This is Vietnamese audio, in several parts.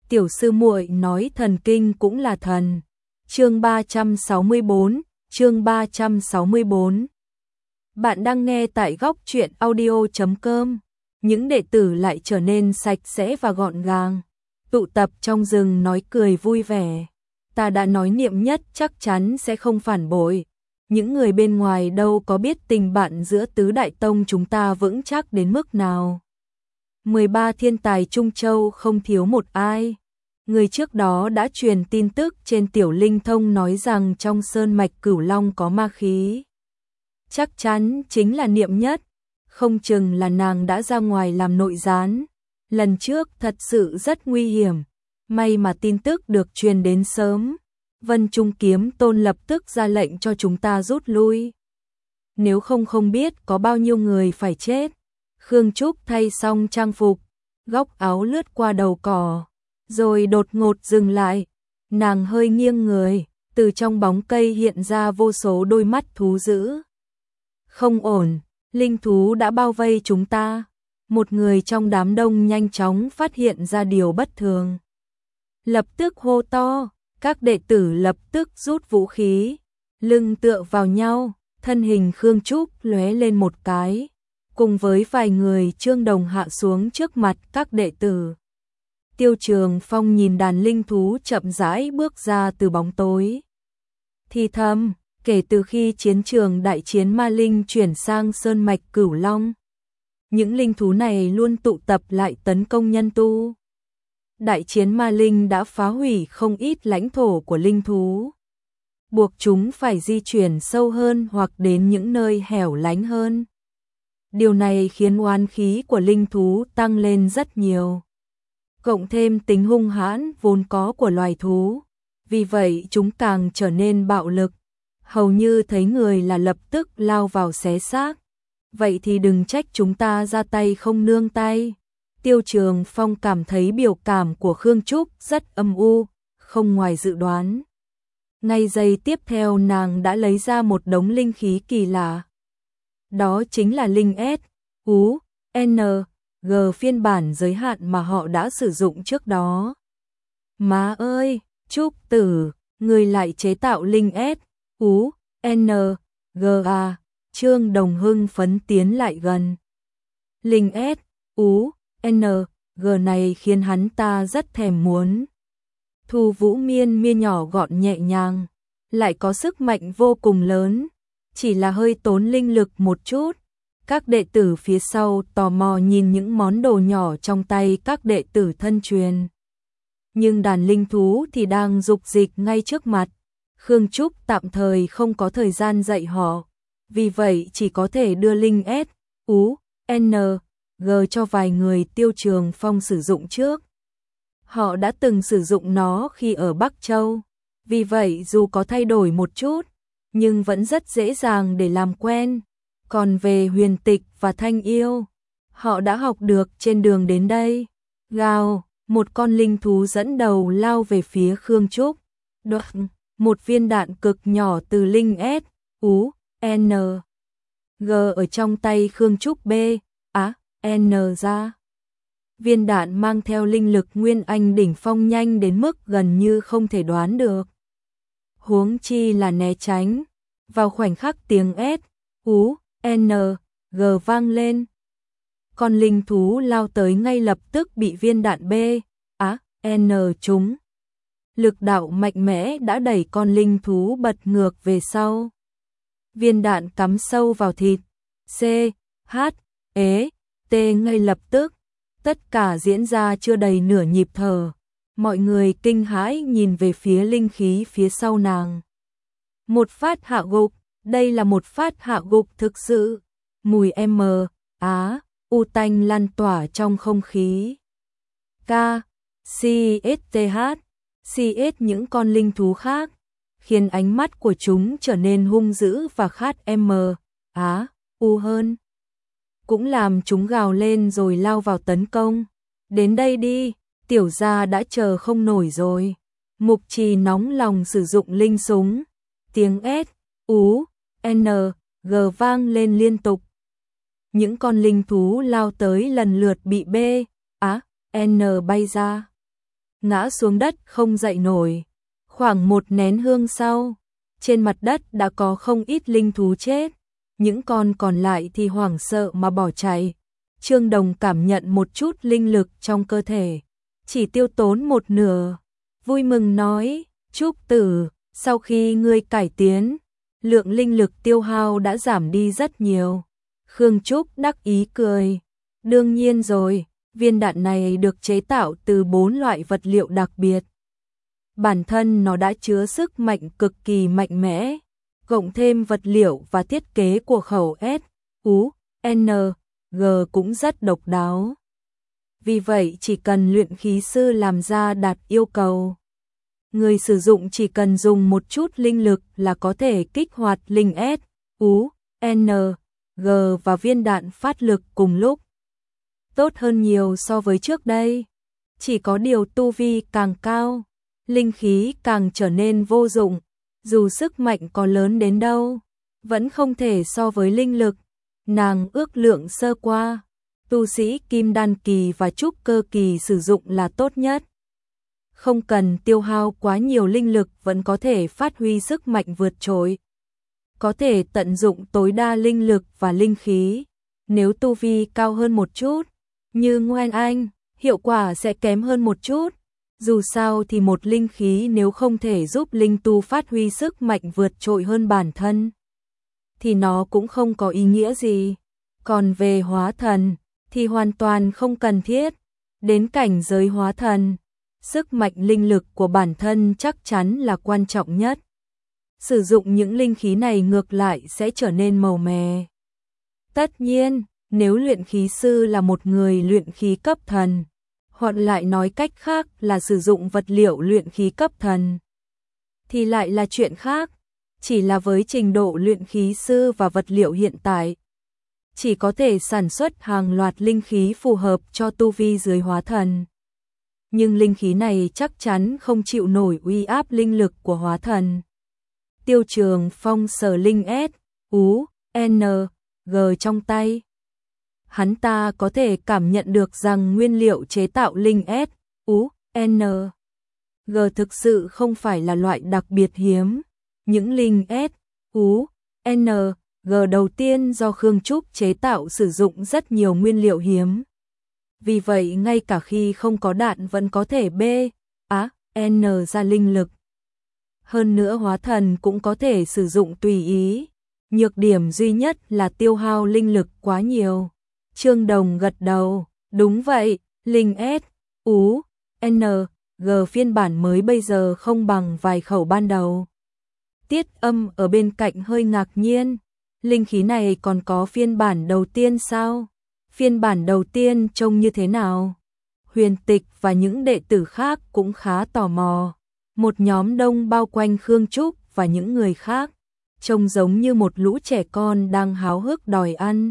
tiểu sư muội nói thần kinh cũng là thần. Chương 364, chương 364. Bạn đang nghe tại góc truyện audio.com. Những đệ tử lại trở nên sạch sẽ và gọn gàng, tụ tập trong rừng nói cười vui vẻ. Ta đã nói Niệm Nhất chắc chắn sẽ không phản bội. Những người bên ngoài đâu có biết tình bạn giữa tứ đại tông chúng ta vững chắc đến mức nào. 13 thiên tài Trung Châu không thiếu một ai. Người trước đó đã truyền tin tức trên Tiểu Linh Thông nói rằng trong sơn mạch Cửu Long có ma khí. Chắc chắn chính là Niệm Nhất, không chừng là nàng đã ra ngoài làm nội gián. Lần trước thật sự rất nguy hiểm, may mà tin tức được truyền đến sớm. Vân Trung Kiếm Tôn lập tức ra lệnh cho chúng ta rút lui. Nếu không biết có bao nhiêu người phải chết. Khương Trúc thay xong trang phục, góc áo lướt qua đầu cỏ, rồi đột ngột dừng lại. Nàng hơi nghiêng người, từ trong bóng cây hiện ra vô số đôi mắt thú dữ. Không ổn, linh thú đã bao vây chúng ta. Một người trong đám đông nhanh chóng phát hiện ra điều bất thường. Lập tức hô to, các đệ tử lập tức rút vũ khí, lưng tựa vào nhau, thân hình Khương Trúc lóe lên một cái, cùng với vài người Trương Đồng hạ xuống trước mặt các đệ tử. Tiêu Trường Phong nhìn đàn linh thú chậm rãi bước ra từ bóng tối. Thì thầm, kể từ khi chiến trường đại chiến ma linh chuyển sang sơn mạch Cửu Long, những linh thú này luôn tụ tập lại tấn công nhân tu. Đại chiến ma linh đã phá hủy không ít lãnh thổ của linh thú, buộc chúng phải di chuyển sâu hơn hoặc đến những nơi hẻo lánh hơn. Điều này khiến oán khí của linh thú tăng lên rất nhiều, cộng thêm tính hung hãn vốn có của loài thú, vì vậy chúng càng trở nên bạo lực, hầu như thấy người là lập tức lao vào xé xác. Vậy thì đừng trách chúng ta ra tay không nương tay. Tiêu Trường Phong cảm thấy biểu cảm của Khương Trúc rất âm u, không ngoài dự đoán. Ngay giây tiếp theo nàng đã lấy ra một đống linh khí kỳ lạ. Đó chính là linh S, U, N, G phiên bản giới hạn mà họ đã sử dụng trước đó. Má ơi, Trúc Tử, người lại chế tạo linh S, U, N, G à? Trương Đồng hưng phấn tiến lại gần. Linh S, U, N, G này khiến hắn ta rất thèm muốn. Thu Vũ Miên miên nhỏ gọn nhẹ nhàng, lại có sức mạnh vô cùng lớn, chỉ là hơi tốn linh lực một chút. Các đệ tử phía sau tò mò nhìn những món đồ nhỏ trong tay các đệ tử thân truyền. Nhưng đàn linh thú thì đang dục dịch ngay trước mặt. Khương Trúc tạm thời không có thời gian dạy họ, vì vậy chỉ có thể đưa linh S, U, N, G cho vài người Tiêu Trường Phong sử dụng trước. Họ đã từng sử dụng nó khi ở Bắc Châu, vì vậy dù có thay đổi một chút, nhưng vẫn rất dễ dàng để làm quen. Còn về Huyền Tịch và Thanh Yêu, họ đã học được trên đường đến đây. Gào, một con linh thú dẫn đầu lao về phía Khương Trúc. Đột, một viên đạn cực nhỏ từ linh S, U, N, G ở trong tay Khương Trúc B, N ra. Viên đạn mang theo linh lực Nguyên Anh đỉnh phong nhanh đến mức gần như không thể đoán được. Huống chi là né tránh. Vào khoảnh khắc tiếng S, U, N, G vang lên, con linh thú lao tới ngay lập tức bị viên đạn B, N trúng. Lực đạo mạnh mẽ đã đẩy con linh thú bật ngược về sau. Viên đạn cắm sâu vào thịt. C, H, E, T ngay lập tức. Tất cả diễn ra chưa đầy nửa nhịp thở. Mọi người kinh hãi nhìn về phía linh khí phía sau nàng. Một phát hạ gục, đây là một phát hạ gục thực sự. Mùi U tanh lan tỏa trong không khí. K, C, S, T, H, C, S những con linh thú khác, khiến ánh mắt của chúng trở nên hung dữ và khát U hơn. Cũng làm chúng gào lên rồi lao vào tấn công. Đến đây đi, tiểu gia đã chờ không nổi rồi. Mục Trì nóng lòng sử dụng linh súng. Tiếng S, U, N, G vang lên liên tục. Những con linh thú lao tới lần lượt bị B, N bay ra. ngã xuống đất không dậy nổi. Khoảng một nén hương sau, trên mặt đất đã có không ít linh thú chết, những con còn lại thì hoảng sợ mà bỏ chạy. Trương Đồng cảm nhận một chút linh lực trong cơ thể, chỉ tiêu tốn một nửa, vui mừng nói, Trúc Tử, sau khi ngươi cải tiến, lượng linh lực tiêu hao đã giảm đi rất nhiều. Khương Trúc đắc ý cười, đương nhiên rồi, viên đạn này được chế tạo từ 4 loại vật liệu đặc biệt. Bản thân nó đã chứa sức mạnh cực kỳ mạnh mẽ, cộng thêm vật liệu và thiết kế của khẩu S, U, N, G cũng rất độc đáo. Vì vậy chỉ cần luyện khí sư làm ra đạt yêu cầu, người sử dụng chỉ cần dùng một chút linh lực là có thể kích hoạt linh S, U, N, G và viên đạn phát lực cùng lúc. Tốt hơn nhiều so với trước đây. Chỉ có điều tu vi càng cao, linh khí càng trở nên vô dụng, dù sức mạnh có lớn đến đâu, vẫn không thể so với linh lực. Nàng ước lượng sơ qua, tu sĩ kim đan kỳ và trúc cơ kỳ sử dụng là tốt nhất. Không cần tiêu hao quá nhiều linh lực vẫn có thể phát huy sức mạnh vượt trội. Có thể tận dụng tối đa linh lực và linh khí. Nếu tu vi cao hơn một chút, như Nguyên Anh, hiệu quả sẽ kém hơn một chút. Dù sao thì một linh khí nếu không thể giúp linh tu phát huy sức mạnh vượt trội hơn bản thân, thì nó cũng không có ý nghĩa gì. Còn về hóa thần, thì hoàn toàn không cần thiết. Đến cảnh giới hóa thần, sức mạnh linh lực của bản thân chắc chắn là quan trọng nhất. Sử dụng những linh khí này ngược lại sẽ trở nên màu mè. Tất nhiên, nếu luyện khí sư là một người luyện khí cấp thần, hoặc lại nói cách khác là sử dụng vật liệu luyện khí cấp thần, thì lại là chuyện khác. Chỉ là với trình độ luyện khí sư và vật liệu hiện tại, chỉ có thể sản xuất hàng loạt linh khí phù hợp cho tu vi dưới hóa thần. Nhưng linh khí này chắc chắn không chịu nổi uy áp linh lực của hóa thần. Tiêu Trường Phong sờ linh S, U, N, G trong tay. Hắn ta có thể cảm nhận được rằng nguyên liệu chế tạo linh S, U, N, G thực sự không phải là loại đặc biệt hiếm. Những linh S, U, N, G đầu tiên do Khương Trúc chế tạo sử dụng rất nhiều nguyên liệu hiếm. Vì vậy ngay cả khi không có đạn vẫn có thể B, A, N ra linh lực. Hơn nữa hóa thần cũng có thể sử dụng tùy ý. Nhược điểm duy nhất là tiêu hao linh lực quá nhiều. Trương Đồng gật đầu, đúng vậy, linh S, U, N, G phiên bản mới bây giờ không bằng vài khẩu ban đầu. Tiết Âm ở bên cạnh hơi ngạc nhiên, linh khí này còn có phiên bản đầu tiên sao? Phiên bản đầu tiên trông như thế nào? Huyền Tịch và những đệ tử khác cũng khá tò mò. Một nhóm đông bao quanh Khương Trúc và những người khác, trông giống như một lũ trẻ con đang háo hức đòi ăn.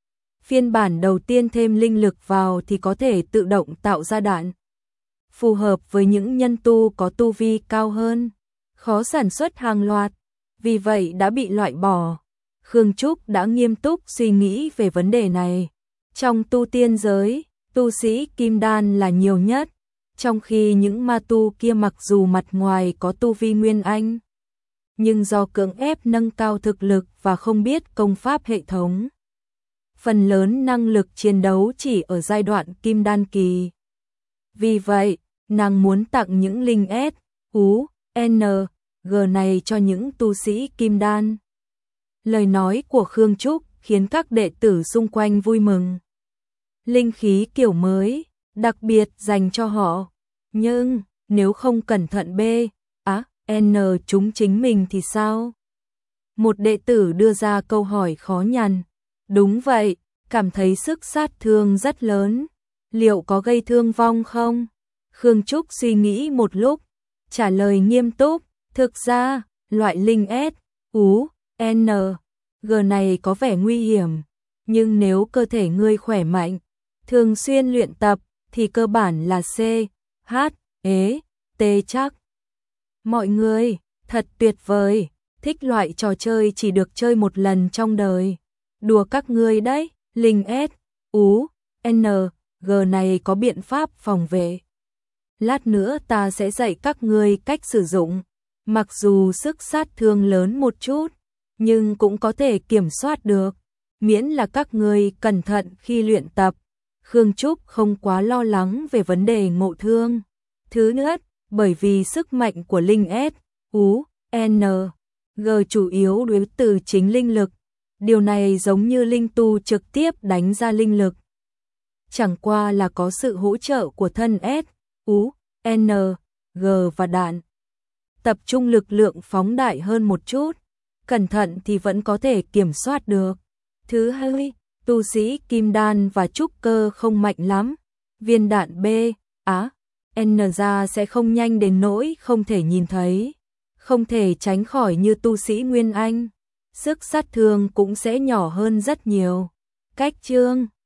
Phiên bản đầu tiên thêm linh lực vào thì có thể tự động tạo ra đạn, phù hợp với những nhân tu có tu vi cao hơn, khó sản xuất hàng loạt, vì vậy đã bị loại bỏ. Khương Trúc đã nghiêm túc suy nghĩ về vấn đề này. Trong tu tiên giới, tu sĩ kim đan là nhiều nhất, trong khi những ma tu kia mặc dù mặt ngoài có tu vi nguyên anh, nhưng do cưỡng ép nâng cao thực lực và không biết công pháp hệ thống, phần lớn năng lực chiến đấu chỉ ở giai đoạn kim đan kỳ. Vì vậy, nàng muốn tặng những linh S, U, N, G này cho những tu sĩ kim đan. Lời nói của Khương Trúc khiến các đệ tử xung quanh vui mừng. Linh khí kiểu mới, đặc biệt dành cho họ. Nhưng, nếu không cẩn thận B, A, N chúng chính mình thì sao? Một đệ tử đưa ra câu hỏi khó nhằn. Đúng vậy, cảm thấy sức sát thương rất lớn. Liệu có gây thương vong không? Khương Trúc suy nghĩ một lúc, trả lời nghiêm túc. Thực ra, loại linh S, U, N, G này có vẻ nguy hiểm. Nhưng nếu cơ thể ngươi khỏe mạnh, thường xuyên luyện tập, thì cơ bản là C, H, E, T chắc. Mọi người, thật tuyệt vời, thích loại trò chơi chỉ được chơi một lần trong đời. Đùa các ngươi đấy, linh S, U, N, G này có biện pháp phòng vệ. Lát nữa ta sẽ dạy các ngươi cách sử dụng. Mặc dù sức sát thương lớn một chút, nhưng cũng có thể kiểm soát được, miễn là các ngươi cẩn thận khi luyện tập. Khương Trúc không quá lo lắng về vấn đề ngộ thương. Thứ nhất, bởi vì sức mạnh của linh S, U, N, G chủ yếu đến từ chính linh lực. Điều này giống như linh tu trực tiếp đánh ra linh lực. Chẳng qua là có sự hỗ trợ của thân S, U, N, G và đạn. Tập trung lực lượng phóng đại hơn một chút, cẩn thận thì vẫn có thể kiểm soát được. Thứ hai, tu sĩ kim đan và trúc cơ không mạnh lắm. Viên đạn B, Á, N ra sẽ không nhanh đến nỗi không thể nhìn thấy, không thể tránh khỏi như tu sĩ Nguyên Anh. Sức sát thương cũng sẽ nhỏ hơn rất nhiều. Cách chương